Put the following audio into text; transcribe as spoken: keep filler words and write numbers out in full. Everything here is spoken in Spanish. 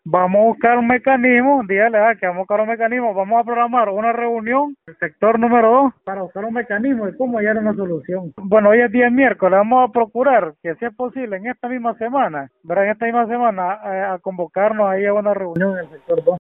Vamos a buscar un mecanismo, dígale ah, que vamos a buscar un mecanismo, vamos a programar una reunión, el sector número dos, para buscar un mecanismo de cómo hallar una solución. Bueno, hoy es día miércoles, vamos a procurar que si es posible en esta misma semana, ¿verdad? En esta misma semana, eh, a convocarnos ahí a una reunión en el sector dos.